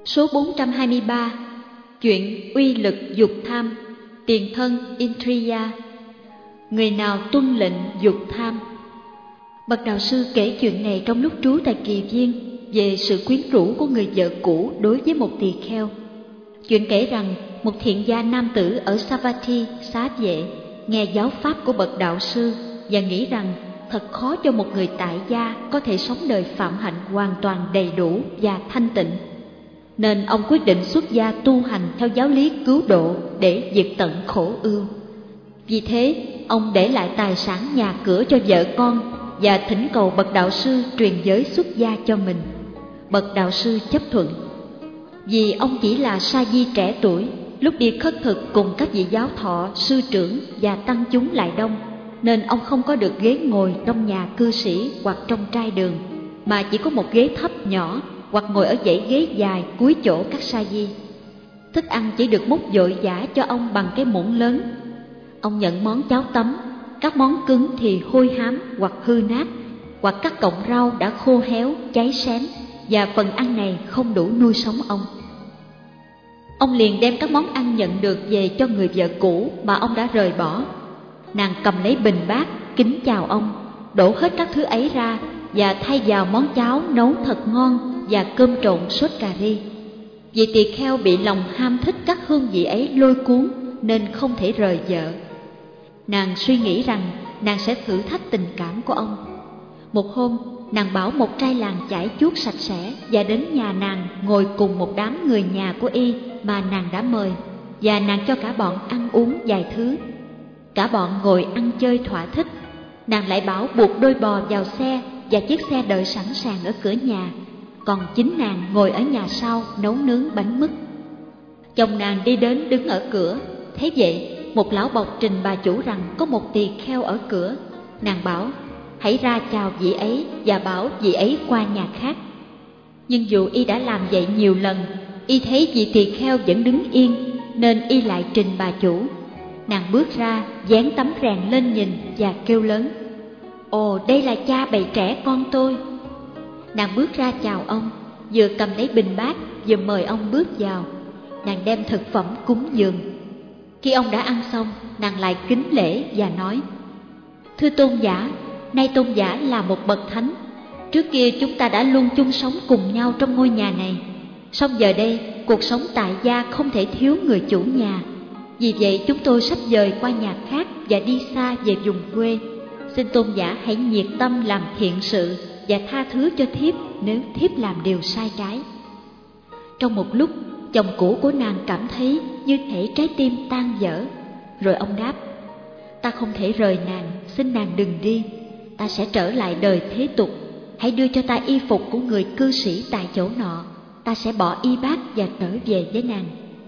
Số 423. Chuyện uy lực dục tham. Tiền thân Indriya. Người nào tuân lệnh dục tham. Bậc đạo sư kể chuyện này trong lúc trú tại Kỳ Viên về sự quyến rũ của người vợ cũ đối với một tỳ kheo. Chuyện kể rằng một thiện gia nam tử ở Savatthi, Xá Vệ, nghe giáo pháp của bậc đạo sư và nghĩ rằng thật khó cho một người tại gia có thể sống đời phạm hạnh hoàn toàn đầy đủ và thanh tịnh. Nên ông quyết định xuất gia tu hành theo giáo lý cứu độ để diệt tận khổ ưu. Vì thế, ông để lại tài sản nhà cửa cho vợ con và thỉnh cầu bậc đạo sư truyền giới xuất gia cho mình. Bậc đạo sư chấp thuận. Vì ông chỉ là sa di trẻ tuổi, lúc đi khất thực cùng các vị giáo thọ, sư trưởng và tăng chúng lại đông, nên ông không có được ghế ngồi trong nhà cư sĩ hoặc trong trai đường, mà chỉ có một ghế thấp nhỏ hoặc ngồi ở dãy ghế dài cuối chỗ các sa di. Thức ăn chỉ được múc vội vã cho ông bằng cái muỗng lớn. Ông nhận món cháo tấm, các món cứng thì hôi hám hoặc hư nát, hoặc các cọng rau đã khô héo, cháy xém, và phần ăn này không đủ nuôi sống ông. Ông liền đem các món ăn nhận được về cho người vợ cũ mà ông đã rời bỏ. Nàng cầm lấy bình bát, kính chào ông, đổ hết các thứ ấy ra và thay vào món cháo nấu thật ngon và cơm trộn sốt cà ri. Vì tỳ kheo bị lòng ham thích các hương vị ấy lôi cuốn nên không thể rời vợ. Nàng suy nghĩ rằng nàng sẽ thử thách tình cảm của ông. Một hôm, nàng bảo một trai làng chải chuốt sạch sẽ và đến nhà nàng ngồi cùng một đám người nhà của y mà nàng đã mời, và nàng cho cả bọn ăn uống vài thứ. Cả bọn ngồi ăn chơi thỏa thích. Nàng lại bảo buộc đôi bò vào xe và chiếc xe đợi sẵn sàng ở cửa nhà, còn chính nàng ngồi ở nhà sau nấu nướng bánh mứt. Chồng nàng đi đến đứng ở cửa, thấy vậy một lão bộc trình bà chủ rằng có một tỳ kheo ở cửa. Nàng bảo hãy ra chào vị ấy và bảo vị ấy qua nhà khác. Nhưng dù y đã làm vậy nhiều lần, y thấy vị tỳ kheo vẫn đứng yên, nên y lại trình bà chủ. Nàng bước ra, dán tấm rèn lên nhìn và kêu lớn: "Ồ, đây là cha bầy trẻ con tôi." Nàng bước ra chào ông, vừa cầm lấy bình bát, vừa mời ông bước vào. Nàng đem thực phẩm cúng dường. Khi ông đã ăn xong, nàng lại kính lễ và nói: "Thưa tôn giả, nay tôn giả là một bậc thánh. Trước kia chúng ta đã luôn chung sống cùng nhau trong ngôi nhà này. Song giờ đây, cuộc sống tại gia không thể thiếu người chủ nhà. Vì vậy chúng tôi sắp dời qua nhà khác và đi xa về vùng quê. Xin tôn giả hãy nhiệt tâm làm thiện sự và tha thứ cho thiếp nếu thiếp làm điều sai trái." Trong một lúc, chồng cũ của nàng cảm thấy như thể trái tim tan vỡ. Rồi ông đáp: "Ta không thể rời nàng, xin nàng đừng đi. Ta sẽ trở lại đời thế tục. Hãy đưa cho ta y phục của người cư sĩ tại chỗ nọ. Ta sẽ bỏ y bát và trở về với nàng."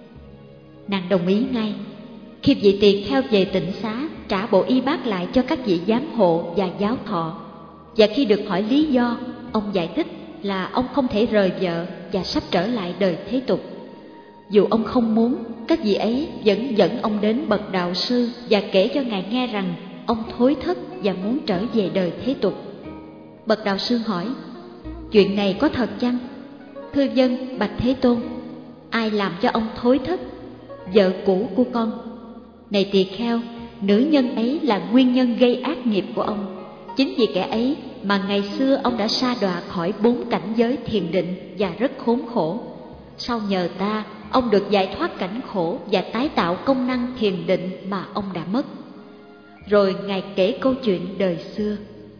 Nàng đồng ý ngay. Khi vị tỳ kheo về tịnh xá, trả bộ y bát lại cho các vị giám hộ và giáo thọ. Và khi được hỏi lý do, ông giải thích là ông không thể rời vợ và sắp trở lại đời thế tục. Dù ông không muốn, các vị ấy vẫn dẫn ông đến bậc đạo sư và kể cho ngài nghe rằng ông thối thất và muốn trở về đời thế tục. Bậc đạo sư hỏi: "Chuyện này có thật chăng?" "Thưa vâng, bạch Thế Tôn." "Ai làm cho ông thối thất?" "Vợ cũ của con." "Này tỳ kheo, nữ nhân ấy là nguyên nhân gây ác nghiệp của ông. Chính vì kẻ ấy mà ngày xưa ông đã sa đọa khỏi 4 cảnh giới thiền định và rất khốn khổ. Sau nhờ ta, ông được giải thoát cảnh khổ và tái tạo công năng thiền định mà ông đã mất." Rồi ngài kể câu chuyện đời xưa.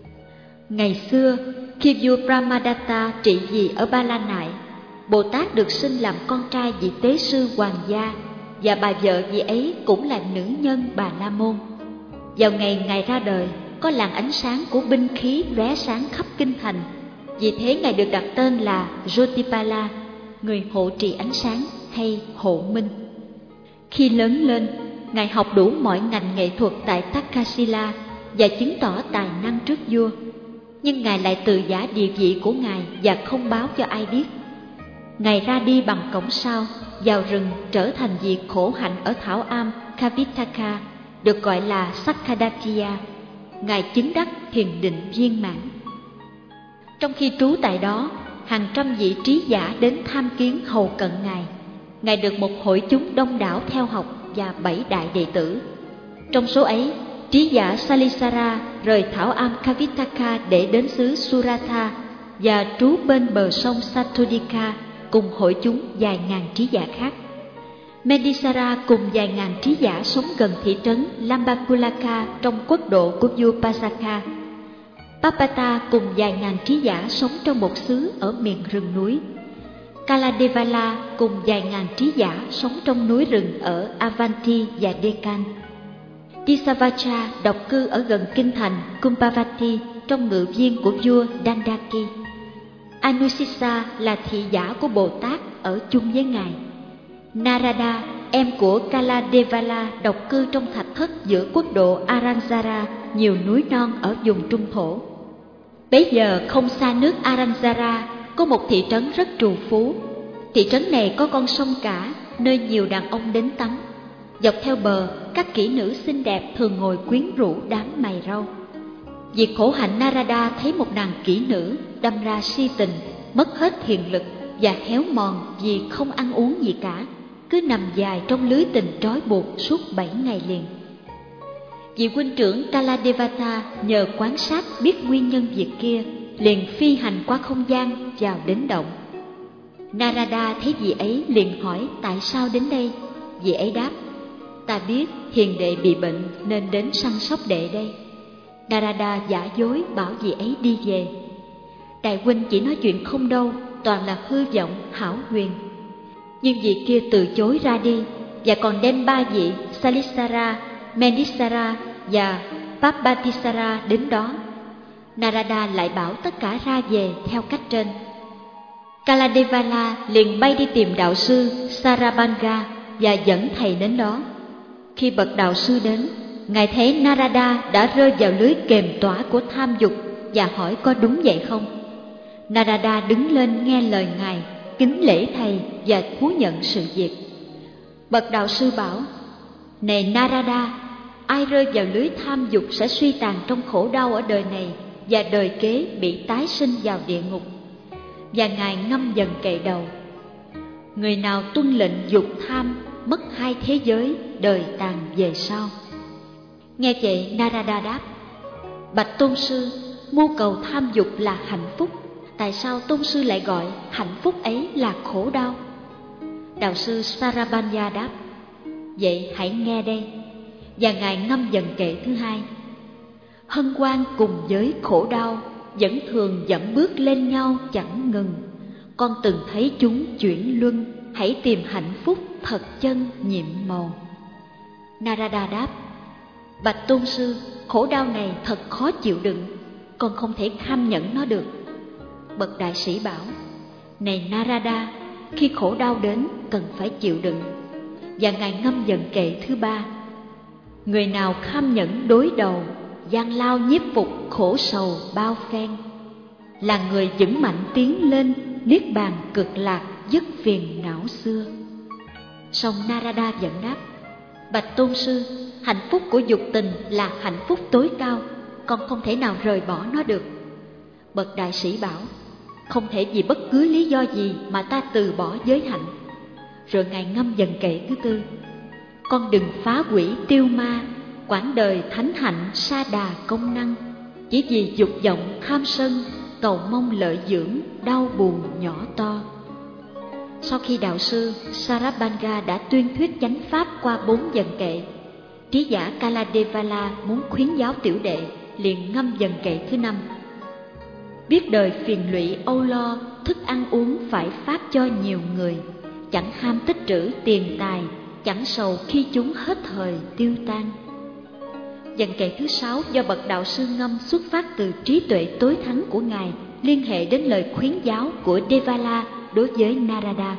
Ngày xưa, khi vua Brahmadatta trị vì ở Ba La Nại, Bồ Tát được sinh làm con trai vị tế sư hoàng gia, và bà vợ vị ấy cũng là nữ nhân Bà La Môn. Vào ngày ngài ra đời, có làn ánh sáng của binh khí lóe sáng khắp kinh thành. Vì thế ngài được đặt tên là Jyotipala, người hộ trì ánh sáng hay hộ minh. Khi lớn lên, ngài học đủ mọi ngành nghệ thuật tại Takshashila và chứng tỏ tài năng trước vua. Nhưng ngài lại từ giả địa vị của ngài và không báo cho ai biết. Ngài ra đi bằng cổng sau, vào rừng trở thành vị khổ hạnh ở thảo am Kavitaka, được gọi là Sakkadatya. Ngài chứng đắc thiền định viên mãn. Trong khi trú tại đó, hàng trăm vị trí giả đến tham kiến hầu cận Ngài. Ngài được một hội chúng đông đảo theo học và 7 đại đệ tử. Trong số ấy, trí giả Salisara rời thảo am Kavitaka để đến xứ Suratha và trú bên bờ sông Satodika cùng hội chúng vài ngàn trí giả khác. Medisara cùng vài ngàn trí giả sống gần thị trấn Lambakulaka trong quốc độ của vua Pasaka. Papata cùng vài ngàn trí giả sống trong một xứ ở miền rừng núi. Kaladevala cùng vài ngàn trí giả sống trong núi rừng ở Avanti và Deccan. Tisavacha độc cư ở gần kinh thành Kumbhavati trong ngự viên của vua Dandaki. Anusisa là thị giả của Bồ Tát ở chung với Ngài. Narada, em của Kaladevala, độc cư trong thạch thất giữa quốc độ Aranjara, nhiều núi non ở vùng trung thổ. Bấy giờ không xa nước Aranjara có một thị trấn rất trù phú. Thị trấn này có con sông cả, nơi nhiều đàn ông đến tắm. Dọc theo bờ, các kỹ nữ xinh đẹp thường ngồi quyến rũ đám mày râu. Vì khổ hạnh, Narada thấy một nàng kỹ nữ đâm ra si tình, mất hết thiền lực và héo mòn vì không ăn uống gì cả, cứ nằm dài trong lưới tình trói buộc suốt 7 ngày liền. Vị huynh trưởng Kaladevata nhờ quan sát biết nguyên nhân việc kia, liền phi hành qua không gian vào đến động. Narada thấy vị ấy liền hỏi tại sao đến đây. Vị ấy đáp: ta biết hiền đệ bị bệnh nên đến săn sóc đệ đây. Narada giả dối bảo vị ấy đi về. Đại huynh chỉ nói chuyện không đâu, toàn là hư vọng hão huyền. Nhưng vị kia từ chối ra đi, và còn đem 3 vị Salisara, Medisara và Papatisara đến đó. Narada lại bảo tất cả ra về theo cách trên. Kaladevala liền bay đi tìm đạo sư Sarabanga và dẫn thầy đến đó. Khi bậc đạo sư đến, Ngài thấy Narada đã rơi vào lưới kềm tỏa của tham dục và hỏi có đúng vậy không. Narada đứng lên nghe lời Ngài, kính lễ thầy và thú nhận sự việc. Bậc đạo sư bảo: này Narada, ai rơi vào lưới tham dục sẽ suy tàn trong khổ đau ở đời này và đời kế bị tái sinh vào địa ngục. Và Ngài ngâm dần kệ đầu: người nào tuân lệnh dục tham mất 2 thế giới, đời tàn về sau. Nghe vậy, Narada đáp: bạch tôn sư, mưu cầu tham dục là hạnh phúc, tại sao tôn sư lại gọi hạnh phúc ấy là khổ đau? Đạo sư Sarabanya đáp: vậy hãy nghe đây. Và Ngài ngâm dần kệ thứ 2: hân hoan cùng với khổ đau vẫn thường dẫm bước lên nhau chẳng ngừng. Con từng thấy chúng chuyển luân, hãy tìm hạnh phúc thật chân nhiệm màu. Narada đáp: bạch tôn sư, khổ đau này thật khó chịu đựng, con không thể kham nhẫn nó được. Bậc đại sĩ bảo: này Narada, khi khổ đau đến cần phải chịu đựng. Và Ngài ngâm dần kệ thứ 3: người nào kham nhẫn đối đầu, gian lao nhiếp phục khổ sầu bao phen, là người vững mạnh tiến lên niết bàn cực lạc, dứt phiền não xưa. Song Narada vẫn đáp: bạch tôn sư, hạnh phúc của dục tình là hạnh phúc tối cao, con không thể nào rời bỏ nó được. Bậc đại sĩ bảo: không thể vì bất cứ lý do gì mà ta từ bỏ giới hạnh. Rồi Ngài ngâm dần kệ thứ 4: con đừng phá hủy tiêu ma, quãng đời thánh hạnh sa đà công năng, chỉ vì dục vọng tham sân, cầu mong lợi dưỡng, đau buồn nhỏ to. Sau khi đạo sư Sarabanga đã tuyên thuyết chánh pháp qua 4 dần kệ, trí giả Kaladevala muốn khuyến giáo tiểu đệ, liền ngâm dần kệ thứ 5: biết đời phiền lụy âu lo, thức ăn uống phải pháp cho nhiều người, chẳng ham tích trữ tiền tài, chẳng sầu khi chúng hết thời tiêu tan. Dần kệ thứ 6 do bậc đạo sư ngâm xuất phát từ trí tuệ tối thắng của Ngài, liên hệ đến lời khuyến giáo của Devala đối với Narada.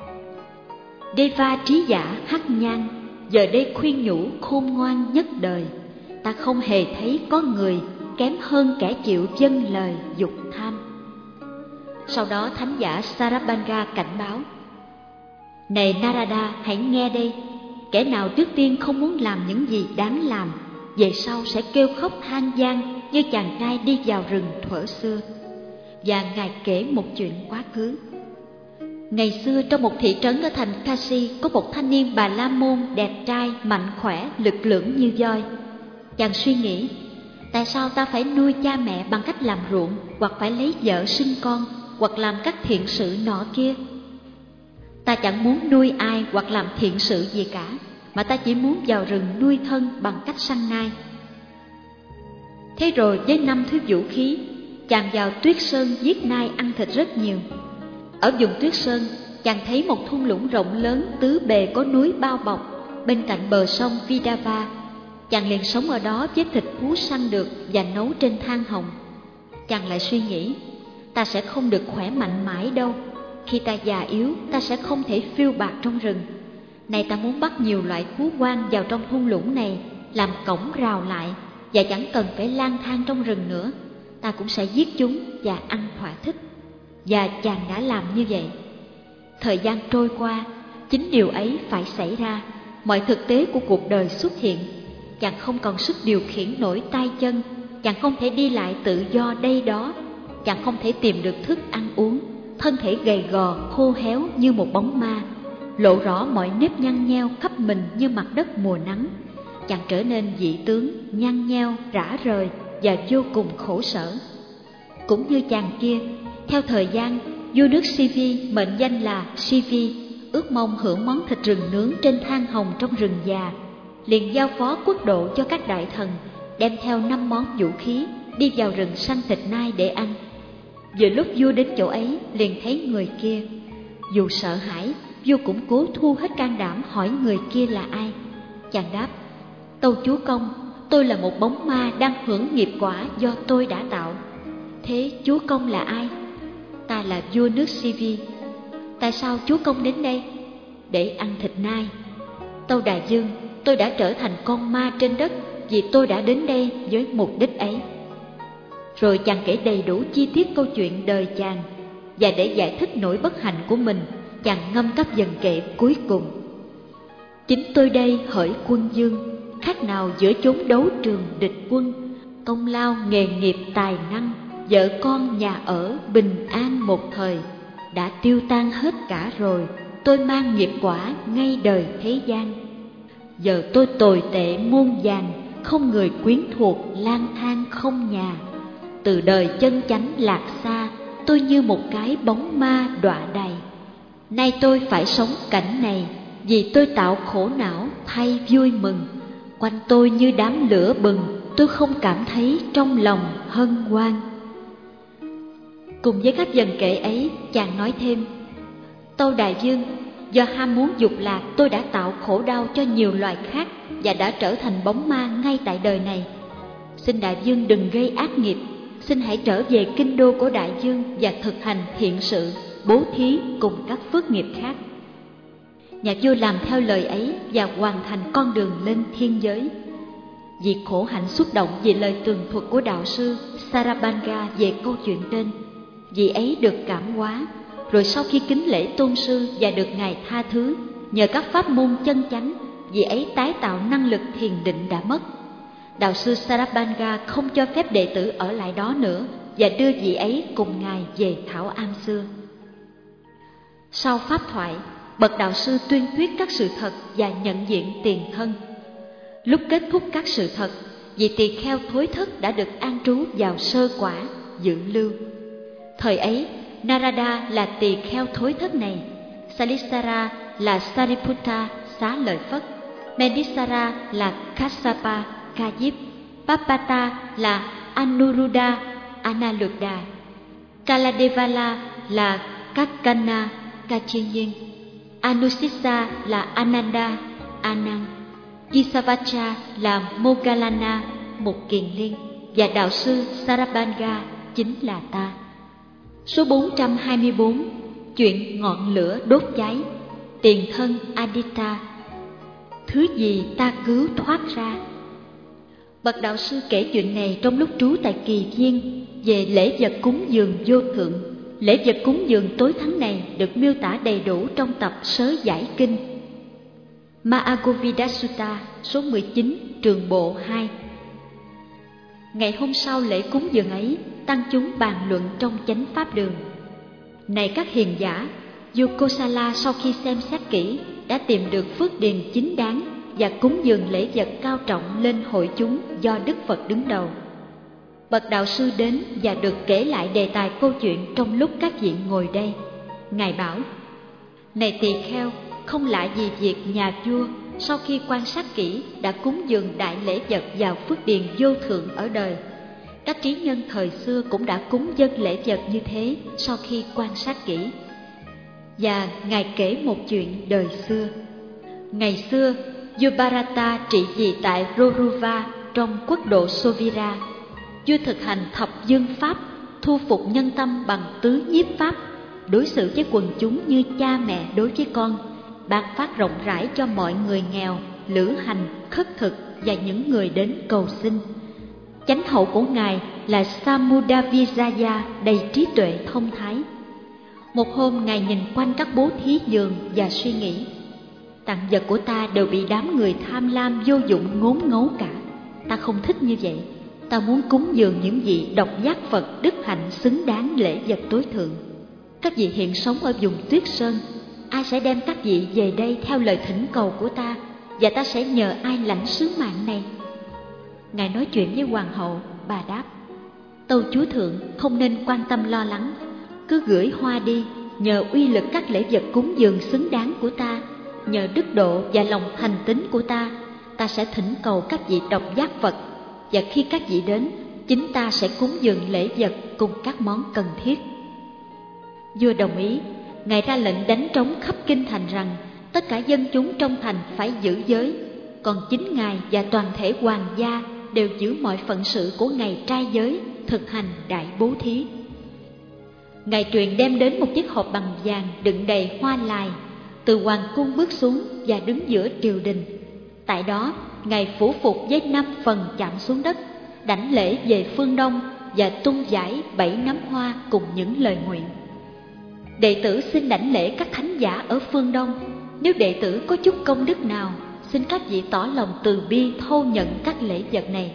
Deva trí giả hắc nhan, giờ đây khuyên nhủ khôn ngoan nhất đời, ta không hề thấy có người kém hơn kẻ chịu vâng lời dục tham. Sau đó thánh giả Sarabanga cảnh báo: này Narada, hãy nghe đây. Kẻ nào trước tiên không muốn làm những gì đáng làm, về sau sẽ kêu khóc than van như chàng trai đi vào rừng thuở xưa. và Ngài kể một chuyện quá khứ. Ngày xưa trong một thị trấn ở thành Kashi có một thanh niên Bà La Môn đẹp trai, mạnh khỏe, lực lưỡng như voi. Chàng suy nghĩ, tại sao ta phải nuôi cha mẹ bằng cách làm ruộng, hoặc phải lấy vợ sinh con, hoặc làm các thiện sự nọ kia? Ta chẳng muốn nuôi ai hoặc làm thiện sự gì cả, mà ta chỉ muốn vào rừng nuôi thân bằng cách săn nai. Thế rồi với 5 thứ vũ khí, chàng vào Tuyết Sơn giết nai ăn thịt rất nhiều. Ở vùng Tuyết Sơn, chàng thấy một thung lũng rộng lớn tứ bề có núi bao bọc, bên cạnh bờ sông Vidava. Chàng liền sống ở đó với thịt thú săn được và nấu trên than hồng. Chàng lại suy nghĩ, ta sẽ không được khỏe mạnh mãi đâu. Khi ta già yếu, ta sẽ không thể phiêu bạt trong rừng. Này ta muốn bắt nhiều loại thú hoang vào trong thung lũng này, làm cổng rào lại, và chẳng cần phải lang thang trong rừng nữa. Ta cũng sẽ giết chúng và ăn thỏa thích. Và chàng đã làm như vậy. Thời gian trôi qua, chính điều ấy phải xảy ra. Mọi thực tế của cuộc đời xuất hiện. Chàng không còn sức điều khiển nổi tay chân, chàng không thể đi lại tự do đây đó, chàng không thể tìm được thức ăn uống, thân thể gầy gò khô héo như một bóng ma, lộ rõ mọi nếp nhăn nheo khắp mình như mặt đất mùa nắng. Chàng trở nên dị tướng, nhăn nheo, rã rời và vô cùng khổ sở. Cũng như chàng kia, theo thời gian, vua nước Sivi mệnh danh là Sivi, ước mong hưởng món thịt rừng nướng trên than hồng trong rừng già, liền giao phó quốc độ cho các đại thần, đem theo 5 món vũ khí, đi vào rừng săn thịt nai để ăn. Vừa lúc vua đến chỗ ấy, liền thấy người kia. Dù sợ hãi, vua cũng cố thu hết can đảm hỏi người kia là ai. Chàng đáp, tâu chúa công, tôi là một bóng ma đang hưởng nghiệp quả do tôi đã tạo. Thế chúa công là ai? Ta là vua nước Sivi. Tại sao chúa công đến đây? Để ăn thịt nai. Tâu đại vương, tôi đã trở thành con ma trên đất vì tôi đã đến đây với mục đích ấy. Rồi chàng kể đầy đủ chi tiết câu chuyện đời chàng, và để giải thích nỗi bất hạnh của mình, chàng ngâm các vần kệ cuối cùng. Chính tôi đây hỡi quân vương, khác nào giữa chốn đấu trường địch quân, công lao nghề nghiệp tài năng, vợ con nhà ở bình an một thời, đã tiêu tan hết cả rồi, tôi mang nghiệp quả ngay đời thế gian. Giờ tôi tồi tệ muôn vàn, không người quyến thuộc, lang thang không nhà. Từ đời chân chánh lạc xa, tôi như một cái bóng ma đọa đầy. Nay tôi phải sống cảnh này, vì tôi tạo khổ não thay vui mừng. Quanh tôi như đám lửa bừng, tôi không cảm thấy trong lòng hân hoan. Cùng với các vần kệ ấy, chàng nói thêm, tâu đại vương, do ham muốn dục lạc, tôi đã tạo khổ đau cho nhiều loài khác và đã trở thành bóng ma ngay tại đời này. Xin đại vương đừng gây ác nghiệp, xin hãy trở về kinh đô của đại vương và thực hành thiện sự, bố thí cùng các phước nghiệp khác. Nhà vua làm theo lời ấy và hoàn thành con đường lên thiên giới. Vì khổ hạnh xúc động vì lời tường thuật của đạo sư Sarabanga về câu chuyện trên, vì ấy được cảm hóa. Rồi sau khi kính lễ tôn sư và được Ngài tha thứ, nhờ các pháp môn chân chánh, vì ấy tái tạo năng lực thiền định đã mất. Đạo sư Sarabanga không cho phép đệ tử ở lại đó nữa và đưa vị ấy cùng Ngài về Thảo Am xưa. Sau pháp thoại, bậc đạo sư tuyên thuyết các sự thật và nhận diện tiền thân. Lúc kết thúc các sự thật, vị tỳ kheo thối thất đã được an trú vào sơ quả, dự lưu. Thời ấy, Narada là tỳ kheo thối thất này, Salisara là Sariputta xá lợi Phất, Medisara là Kassapa Ca Diếp, Papata là Anuruddha Analuddha, Kaladevala là Kakkana Kachinyin, Anusisa là Ananda Anand, Isavacha là Moggallana một kiền liên, và đạo sư Sarabanga chính là ta. Số 424, chuyện ngọn lửa đốt cháy, tiền thân Aditya. Thứ gì ta cứu thoát ra? Bậc đạo sư kể chuyện này trong lúc trú tại Kỳ Viên về lễ vật cúng dường vô thượng. Lễ vật cúng dường tối thắng này được miêu tả đầy đủ trong tập Sớ Giải Kinh Mahagovida Sutta số 19 trường bộ 2. Ngày hôm sau lễ cúng dường ấy, tăng chúng bàn luận trong chánh pháp đường. Này các hiền giả, vua Kosala sau khi xem xét kỹ đã tìm được phước điền chính đáng và cúng dường lễ vật cao trọng lên hội chúng do Đức Phật đứng đầu. Bậc đạo sư đến và được kể lại đề tài câu chuyện trong lúc các vị ngồi đây. Ngài bảo: Này tỳ kheo, không lạ gì việc nhà vua sau khi quan sát kỹ đã cúng dường đại lễ vật vào phước điền vô thượng ở đời. Các trí nhân thời xưa cũng đã cúng dâng lễ vật như thế sau khi quan sát kỹ. Và Ngài kể một chuyện đời xưa. Ngày xưa, vua Bharata trị vì tại Roruva trong quốc độ Sovira. Vua thực hành thập dương pháp, thu phục nhân tâm bằng tứ nhiếp pháp, đối xử với quần chúng như cha mẹ đối với con, ban phát rộng rãi cho mọi người nghèo, lữ hành, khất thực và những người đến cầu xin. Chánh hậu của Ngài là Samudavijaya đầy trí tuệ thông thái. Một hôm Ngài nhìn quanh các bố thí vườn và suy nghĩ: tặng vật của ta đều bị đám người tham lam vô dụng ngốn ngấu cả. Ta không thích như vậy. Ta muốn cúng dường những vị độc giác Phật đức hạnh xứng đáng lễ vật tối thượng. Các vị hiện sống ở vùng Tuyết Sơn, ai sẽ đem các vị về đây theo lời thỉnh cầu của ta, và ta sẽ nhờ ai lãnh sứ mạng này? Ngài nói chuyện với hoàng hậu, bà đáp: Tâu chúa thượng không nên quan tâm lo lắng, cứ gửi hoa đi, nhờ uy lực các lễ vật cúng dường xứng đáng của ta, nhờ đức độ và lòng thành tín của ta, ta sẽ thỉnh cầu các vị độc giác Phật, và khi các vị đến, chính ta sẽ cúng dường lễ vật cùng các món cần thiết. Vua đồng ý. Ngài ra lệnh đánh trống khắp kinh thành rằng tất cả dân chúng trong thành phải giữ giới, còn chính Ngài và toàn thể hoàng gia đều giữ mọi phận sự của ngày trai giới, thực hành đại bố thí. Ngài truyền đem đến một chiếc hộp bằng vàng đựng đầy hoa lài, từ hoàng cung bước xuống và đứng giữa triều đình. Tại đó, Ngài phủ phục với 5 phần chạm xuống đất, đảnh lễ về phương Đông và tung giải 7 nắm hoa cùng những lời nguyện. Đệ tử xin đảnh lễ các thánh giả ở phương Đông. Nếu đệ tử có chút công đức nào, xin các vị tỏ lòng từ bi thâu nhận các lễ vật này.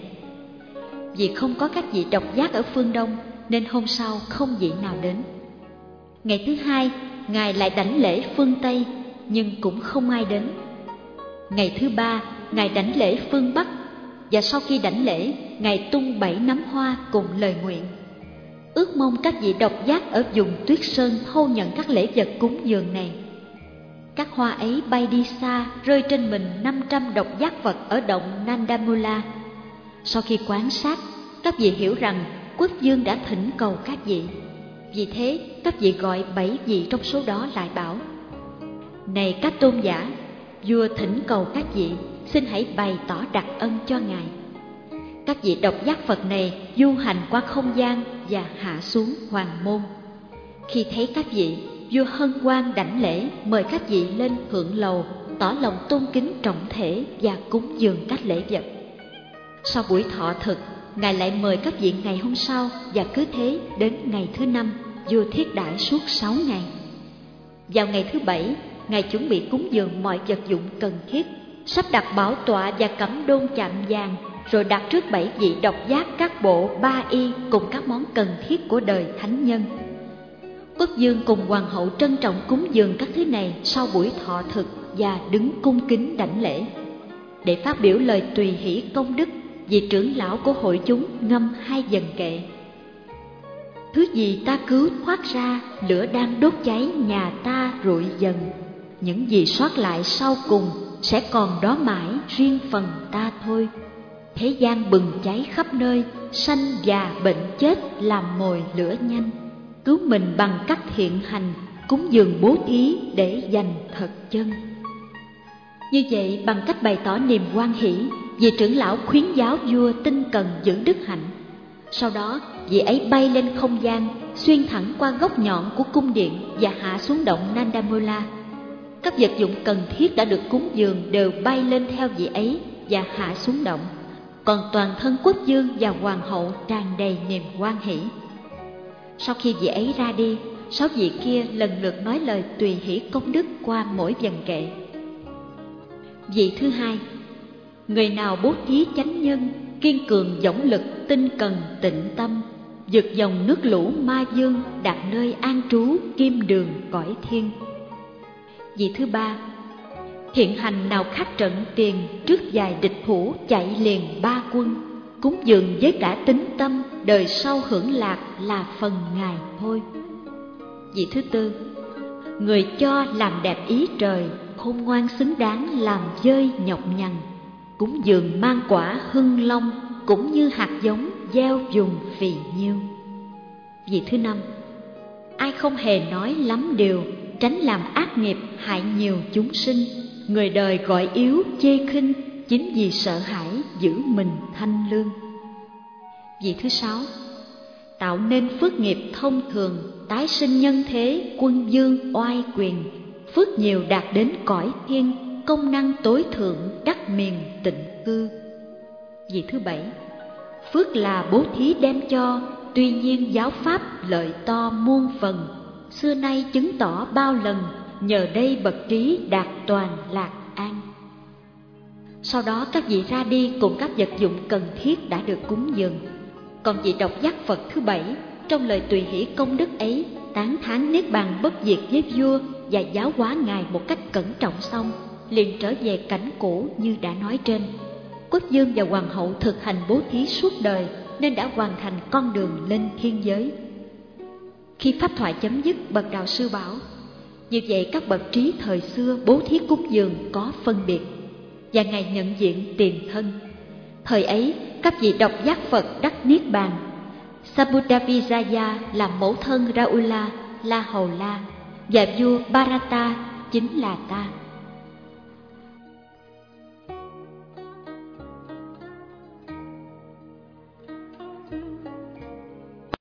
Vì không có các vị độc giác ở phương Đông, nên hôm sau không vị nào đến. Ngày thứ hai, Ngài lại đảnh lễ phương Tây, nhưng cũng không ai đến. Ngày thứ ba, Ngài đảnh lễ phương Bắc, và sau khi đảnh lễ, Ngài tung 7 nắm hoa cùng lời nguyện. Ước mong các vị độc giác ở vùng Tuyết Sơn thâu nhận các lễ vật cúng dường này. Các hoa ấy bay đi xa, rơi trên mình 500 độc giác Phật ở động Nandamula. Sau khi quan sát, các vị hiểu rằng quốc vương đã thỉnh cầu các vị. Vì thế, các vị gọi 7 vị trong số đó lại bảo: Này các tôn giả, vua thỉnh cầu các vị, xin hãy bày tỏ đặc ân cho Ngài. Các vị độc giác Phật này du hành qua không gian và hạ xuống hoàng môn. Khi thấy các vị, vua hân hoan đảnh lễ, mời các vị lên hưởng lầu, tỏ lòng tôn kính trọng thể và cúng dường các lễ vật. Sau buổi thọ thực, Ngài lại mời các vị ngày hôm sau, và cứ thế đến ngày thứ 5, vua thiết đãi suốt 6 ngày. Vào ngày thứ 7, Ngài chuẩn bị cúng dường mọi vật dụng cần thiết, sắp đặt bảo tọa và cẩm đôn chạm vàng, rồi đặt trước 7 vị độc giác các bộ ba y cùng các món cần thiết của đời thánh nhân. Quốc vương cùng hoàng hậu trân trọng cúng dường các thứ này sau buổi thọ thực và đứng cung kính đảnh lễ. Để phát biểu lời tùy hỷ công đức, vị trưởng lão của hội chúng ngâm 2 vần kệ: Thứ gì ta cứu thoát ra, lửa đang đốt cháy nhà ta rụi dần. Những gì sót lại sau cùng sẽ còn đó mãi riêng phần ta thôi. Thế gian bừng cháy khắp nơi, sanh già bệnh chết làm mồi lửa nhanh. Cứu mình bằng cách thiện hành, cúng dường bố thí để dành thật chân. Như vậy, bằng cách bày tỏ niềm hoan hỷ, vị trưởng lão khuyến giáo vua tinh cần giữ đức hạnh. Sau đó, vị ấy bay lên không gian, xuyên thẳng qua góc nhọn của cung điện và hạ xuống động Nandamula. Các vật dụng cần thiết đã được cúng dường đều bay lên theo vị ấy và hạ xuống động. Còn toàn thân quốc vương và hoàng hậu tràn đầy niềm hoan hỷ. Sau khi vị ấy ra đi, 6 vị kia lần lượt nói lời tùy hỷ công đức qua mỗi vần kệ. Vị thứ hai: Người nào bố thí chánh nhân, kiên cường dõng lực, tinh cần tịnh tâm, vượt dòng nước lũ ma dương, đạt nơi an trú kim đường cõi thiên. Vị thứ ba, thiện hành nào khắc trận tiền, trước vài địch thủ chạy liền ba quân, cúng dường với cả tín tâm, đời sau hưởng lạc là phần Ngài thôi. Vị thứ tư, người cho làm đẹp ý trời, khôn ngoan xứng đáng làm dơi nhọc nhằn, cúng dường mang quả hưng long, cũng như hạt giống gieo dùng phì nhiêu. Vị thứ năm, ai không hề nói lắm điều, tránh làm ác nghiệp hại nhiều chúng sinh, người đời gọi yếu chê khinh, chính vì sợ hãi giữ mình thanh lương. Vị thứ sáu, tạo nên phước nghiệp thông thường, tái sinh nhân thế quân dương oai quyền, phước nhiều đạt đến cõi thiên, công năng tối thượng đắc miền tịnh cư. Vị thứ bảy, phước là bố thí đem cho, tuy nhiên giáo pháp lợi to muôn phần, xưa nay chứng tỏ bao lần, nhờ đây bậc trí đạt toàn lạc an. Sau đó các vị ra đi cùng các vật dụng cần thiết đã được cúng dường. Còn vị độc giác Phật thứ bảy, trong lời tùy hỷ công đức ấy, tán thán niết bàn bất diệt với vua và giáo hóa Ngài một cách cẩn trọng xong, liền trở về cảnh cũ như đã nói trên. Quốc vương và hoàng hậu thực hành bố thí suốt đời, nên đã hoàn thành con đường lên thiên giới. Khi pháp thoại chấm dứt, bậc đạo sư bảo: như vậy các bậc trí thời xưa bố thí cúng dường có phân biệt, và Ngài nhận diện tiền thân. Thời ấy, các vị độc giác Phật đắc niết bàn. Sambuddhavijaya là mẫu thân Rahula, La Hầu La, và vua Bharata chính là ta.